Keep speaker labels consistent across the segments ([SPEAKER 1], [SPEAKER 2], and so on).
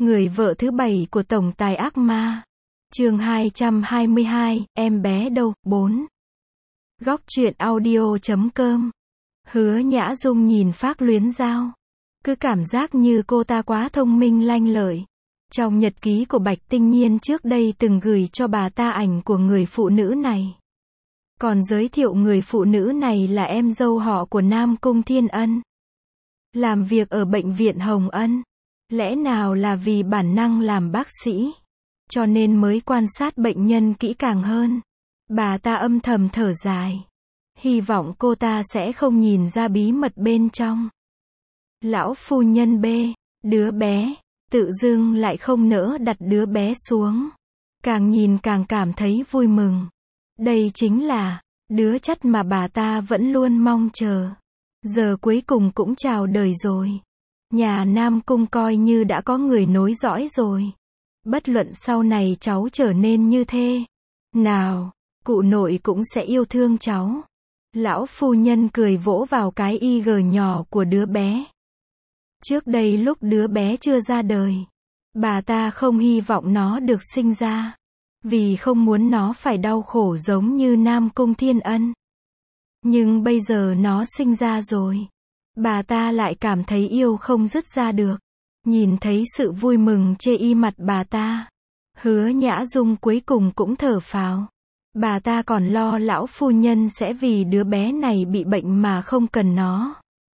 [SPEAKER 1] Người vợ thứ 7 của tổng tài ác ma. Chương 222, em bé đâu, 4. Góc truyện audio.com. Hứa Nhã Dung nhìn Phác Luyến Giao. Cứ cảm giác như cô ta quá thông minh lanh lợi. Trong nhật ký của Bạch Tinh Nhiên trước đây từng gửi cho bà ta ảnh của người phụ nữ này. Còn giới thiệu người phụ nữ này là em dâu họ của Nam Cung Thiên Ân. Làm việc ở bệnh viện Hồng Ân. Lẽ nào là vì bản năng làm bác sĩ, cho nên mới quan sát bệnh nhân kỹ càng hơn. Bà ta âm thầm thở dài. Hy vọng cô ta sẽ không nhìn ra bí mật bên trong. Lão phu nhân B, đứa bé, tự dưng lại không nỡ đặt đứa bé xuống. Càng nhìn càng cảm thấy vui mừng. Đây chính là đứa chất mà bà ta vẫn luôn mong chờ. Giờ cuối cùng cũng chào đời rồi. Nhà Nam Cung coi như đã có người nối dõi rồi. Bất luận sau này cháu trở nên như thế nào, cụ nội cũng sẽ yêu thương cháu. Lão phu nhân cười vỗ vào cái y nhỏ của đứa bé. Trước đây lúc đứa bé chưa ra đời, bà ta không hy vọng nó được sinh ra, vì không muốn nó phải đau khổ giống như Nam Cung Thiên Ân. Nhưng bây giờ nó sinh ra rồi, bà ta lại cảm thấy yêu không dứt ra được. Nhìn thấy sự vui mừng chê y mặt bà ta, Hứa Nhã Dung cuối cùng cũng thở phào. Bà ta còn lo lão phu nhân sẽ vì đứa bé này bị bệnh mà không cần nó.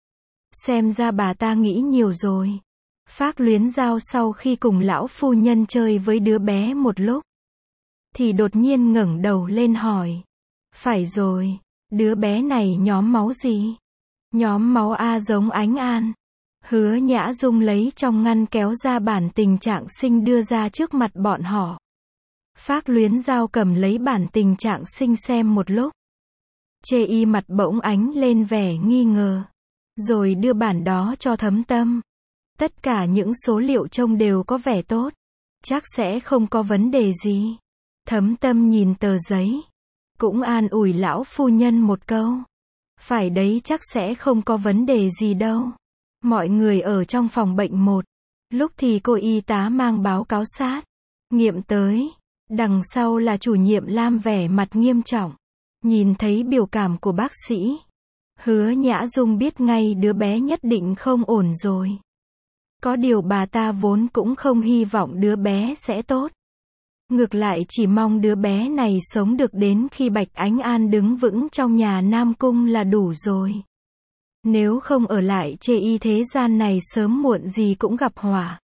[SPEAKER 1] Xem ra bà ta nghĩ nhiều rồi. Phác Luyến Giao sau khi cùng lão phu nhân chơi với đứa bé một lúc, thì đột nhiên ngẩng đầu lên hỏi. Phải rồi, đứa bé này nhóm máu gì? Nhóm máu A giống Ánh An. Hứa Nhã Dung lấy trong ngăn kéo ra bản tình trạng sinh đưa ra trước mặt bọn họ. Phác Luyến Giao cầm lấy bản tình trạng sinh xem một lúc. Chê y mặt bỗng ánh lên vẻ nghi ngờ. Rồi đưa bản đó cho Thấm Tâm. Tất cả những số liệu trông đều có vẻ tốt. Chắc sẽ không có vấn đề gì. Thấm Tâm nhìn tờ giấy. Cũng an ủi lão phu nhân một câu. Phải đấy, chắc sẽ không có vấn đề gì đâu. Mọi người ở trong phòng bệnh một lúc thì cô y tá mang báo cáo sát nghiệm tới. Đằng sau là chủ nhiệm Lam vẻ mặt nghiêm trọng. Nhìn thấy biểu cảm của bác sĩ, Hứa Nhã Dung biết ngay đứa bé nhất định không ổn rồi. Có điều bà ta vốn cũng không hy vọng đứa bé sẽ tốt. Ngược lại chỉ mong đứa bé này sống được đến khi Bạch Ánh An đứng vững trong nhà Nam Cung là đủ rồi. Nếu không ở lại chê y thế gian này sớm muộn gì cũng gặp họa.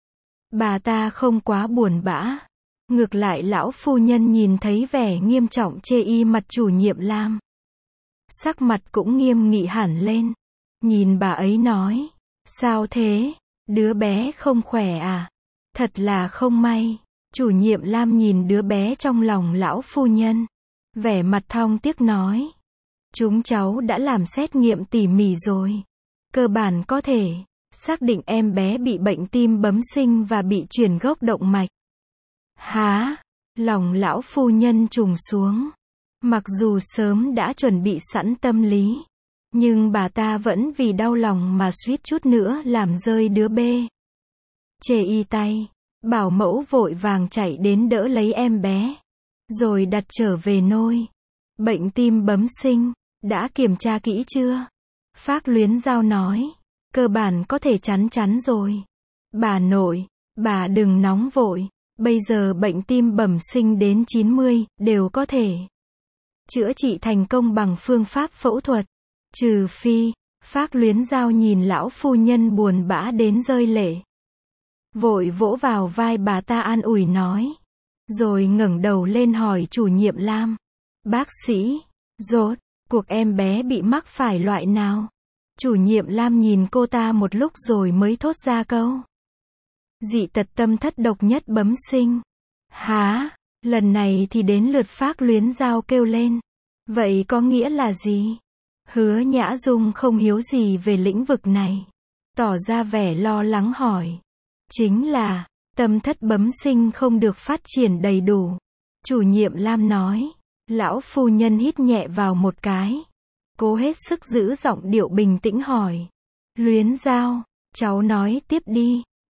[SPEAKER 1] Bà ta không quá buồn bã. Ngược lại lão phu nhân nhìn thấy vẻ nghiêm trọng chê y mặt chủ nhiệm Lam. Sắc mặt cũng nghiêm nghị hẳn lên. Nhìn bà ấy nói. Sao thế? Đứa bé không khỏe à? Thật là không may. Chủ nhiệm Lam nhìn đứa bé trong lòng lão phu nhân. Vẻ mặt thong tiếc nói. Chúng cháu đã làm xét nghiệm tỉ mỉ rồi. Cơ bản có thể xác định em bé bị bệnh tim bẩm sinh và bị chuyển gốc động mạch. Hả? Lòng lão phu nhân trùng xuống. Mặc dù sớm đã chuẩn bị sẵn tâm lý, nhưng bà ta vẫn vì đau lòng mà suýt chút nữa làm rơi đứa bé. Chê y tay, bảo mẫu vội vàng chạy đến đỡ lấy em bé, rồi đặt trở về nôi. Bệnh tim bẩm sinh, đã kiểm tra kỹ chưa? Phác Luyến Giao nói, cơ bản có thể chắn chắn rồi. Bà nội, bà đừng nóng vội. Bây giờ bệnh tim bẩm sinh đến 90, đều có thể chữa trị thành công bằng phương pháp phẫu thuật. Trừ phi, Phác Luyến Giao nhìn lão phu nhân buồn bã đến rơi lệ. Vội vỗ vào vai bà ta an ủi nói. Rồi ngẩng đầu lên hỏi chủ nhiệm Lam. Bác sĩ, rốt cuộc em bé bị mắc phải loại nào? Chủ nhiệm Lam nhìn cô ta một lúc rồi mới thốt ra câu. Dị tật tâm thất độc nhất bẩm sinh. Hả? Lần này thì đến lượt Phác Luyến Giao kêu lên. Vậy có nghĩa là gì? Hứa Nhã Dung không hiếu gì về lĩnh vực này. Tỏ ra vẻ lo lắng hỏi. Chính là, tâm thất bẩm sinh không được phát triển đầy đủ. Chủ nhiệm Lam nói. Lão phu nhân hít nhẹ vào một cái. Cố hết sức giữ giọng điệu bình tĩnh hỏi. Luyến Giao, cháu nói tiếp đi.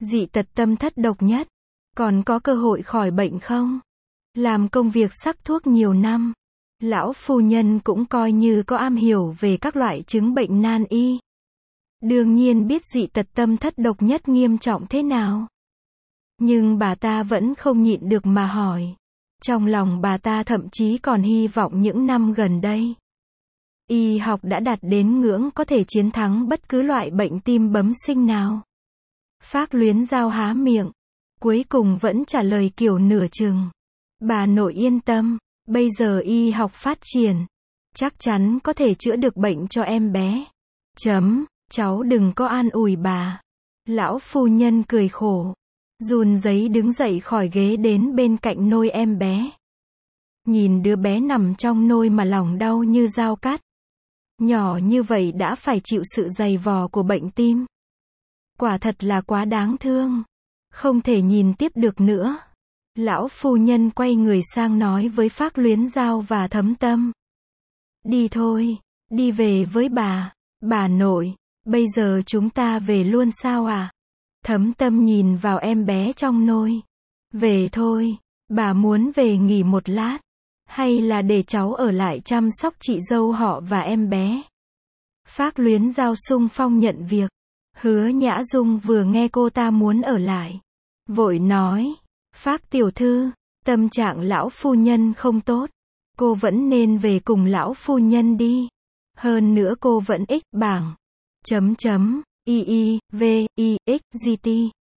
[SPEAKER 1] Dị tật tâm thất độc nhất. Còn có cơ hội khỏi bệnh không? Làm công việc sắc thuốc nhiều năm. Lão phu nhân cũng coi như có am hiểu về các loại chứng bệnh nan y. Đương nhiên biết dị tật tâm thất độc nhất nghiêm trọng thế nào. Nhưng bà ta vẫn không nhịn được mà hỏi. Trong lòng bà ta thậm chí còn hy vọng những năm gần đây, y học đã đạt đến ngưỡng có thể chiến thắng bất cứ loại bệnh tim bẩm sinh nào. Phác Luyến Giao há miệng, cuối cùng vẫn trả lời kiểu nửa chừng. Bà nội yên tâm, bây giờ y học phát triển, chắc chắn có thể chữa được bệnh cho em bé. Cháu đừng có an ủi bà. Lão phu nhân cười khổ, run rẩy đứng dậy khỏi ghế đến bên cạnh nôi em bé. Nhìn đứa bé nằm trong nôi mà lòng đau như dao cắt. Nhỏ như vậy đã phải chịu sự dày vò của bệnh tim. Quả thật là quá đáng thương. Không thể nhìn tiếp được nữa. Lão phu nhân quay người sang nói với Phác Luyến Giao và Thấm Tâm. Đi thôi, đi về với bà nội, bây giờ chúng ta về luôn sao à? Thấm Tâm nhìn vào em bé trong nôi. Về thôi, bà muốn về nghỉ một lát. Hay là để cháu ở lại chăm sóc chị dâu họ và em bé? Phác Luyến Giao xung phong nhận việc. Hứa Nhã Dung vừa nghe cô ta muốn ở lại, vội nói, Phác tiểu thư, tâm trạng lão phu nhân không tốt. Cô vẫn nên về cùng lão phu nhân đi. Hơn nữa cô vẫn bảng. VIVIXGT.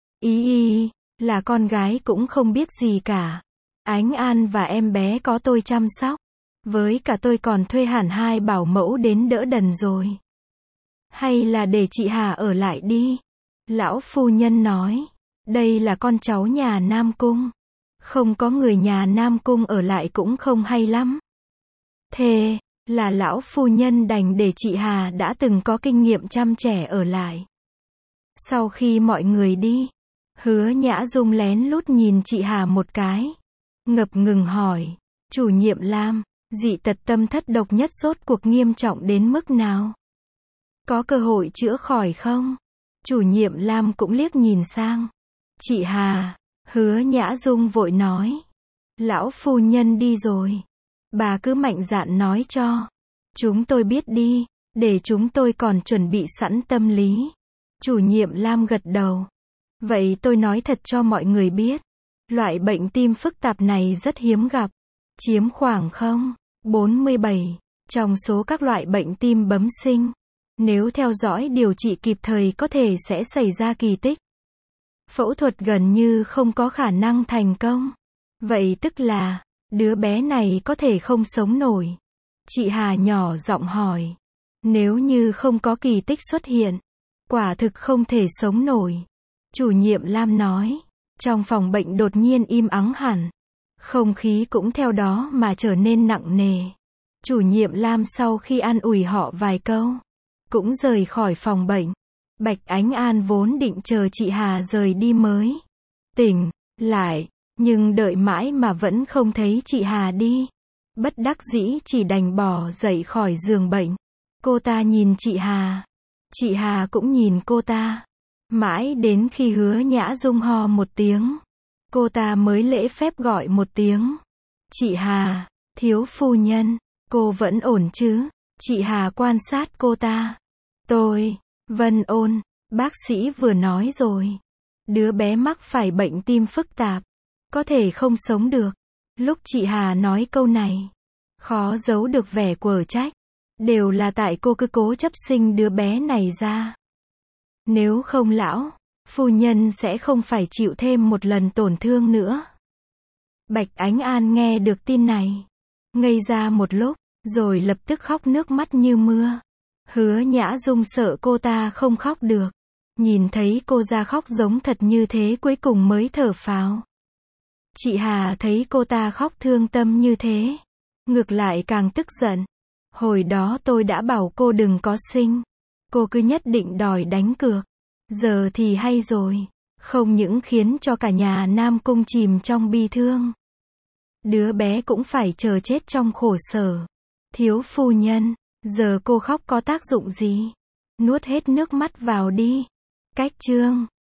[SPEAKER 1] Là con gái cũng không biết gì cả. Ánh An và em bé có tôi chăm sóc. Với cả tôi còn thuê hẳn 2 bảo mẫu đến đỡ đần rồi. Hay là để chị Hà ở lại đi. Lão phu nhân nói. Đây là con cháu nhà Nam Cung. Không có người nhà Nam Cung ở lại cũng không hay lắm. Thế là lão phu nhân đành để chị Hà đã từng có kinh nghiệm chăm trẻ ở lại. Sau khi mọi người đi, Hứa Nhã Dung lén lút nhìn chị Hà một cái. Ngập ngừng hỏi. Chủ nhiệm Lam, dị tật tâm thất độc nhất rốt cuộc nghiêm trọng đến mức nào? Có cơ hội chữa khỏi không? Chủ nhiệm Lam cũng liếc nhìn sang. Chị Hà, Hứa Nhã Dung vội nói. Lão phu nhân đi rồi. Bà cứ mạnh dạn nói cho. Chúng tôi biết đi, để chúng tôi còn chuẩn bị sẵn tâm lý. Chủ nhiệm Lam gật đầu. Vậy tôi nói thật cho mọi người biết. Loại bệnh tim phức tạp này rất hiếm gặp. Chiếm khoảng 0,47 trong số các loại bệnh tim bẩm sinh. Nếu theo dõi điều trị kịp thời có thể sẽ xảy ra kỳ tích. Phẫu thuật gần như không có khả năng thành công. Vậy tức là, đứa bé này có thể không sống nổi. Chị Hà nhỏ giọng hỏi. Nếu như không có kỳ tích xuất hiện, quả thực không thể sống nổi. Chủ nhiệm Lam nói. Trong phòng bệnh đột nhiên im ắng hẳn. Không khí cũng theo đó mà trở nên nặng nề. Chủ nhiệm Lam sau khi an ủi họ vài câu, cũng rời khỏi phòng bệnh. Bạch Ánh An vốn định chờ chị Hà rời đi mới tỉnh lại, nhưng đợi mãi mà vẫn không thấy chị Hà đi. Bất đắc dĩ chỉ đành bỏ dậy khỏi giường bệnh. Cô ta nhìn chị Hà cũng nhìn cô ta. Mãi đến khi Hứa Nhã Dung ho một tiếng, cô ta mới lễ phép gọi một tiếng. Chị Hà, thiếu phu nhân, cô vẫn ổn chứ? Chị Hà quan sát cô ta. Tôi, Vân Ôn, bác sĩ vừa nói rồi. Đứa bé mắc phải bệnh tim phức tạp, có thể không sống được. Lúc chị Hà nói câu này, khó giấu được vẻ quở trách. Đều là tại cô cứ cố chấp sinh đứa bé này ra. Nếu không lão phu nhân sẽ không phải chịu thêm một lần tổn thương nữa. Bạch Ánh An nghe được tin này, ngây ra một lúc, rồi lập tức khóc nước mắt như mưa. Hứa Nhã Dung sợ cô ta không khóc được. Nhìn thấy cô ra khóc giống thật như thế cuối cùng mới thở phào. Chị Hà thấy cô ta khóc thương tâm như thế, ngược lại càng tức giận. Hồi đó tôi đã bảo cô đừng có sinh. Cô cứ nhất định đòi đánh cược. Giờ thì hay rồi. Không những khiến cho cả nhà Nam Cung chìm trong bi thương. Đứa bé cũng phải chờ chết trong khổ sở. Thiếu phu nhân, giờ cô khóc có tác dụng gì? Nuốt hết nước mắt vào đi. Cách chương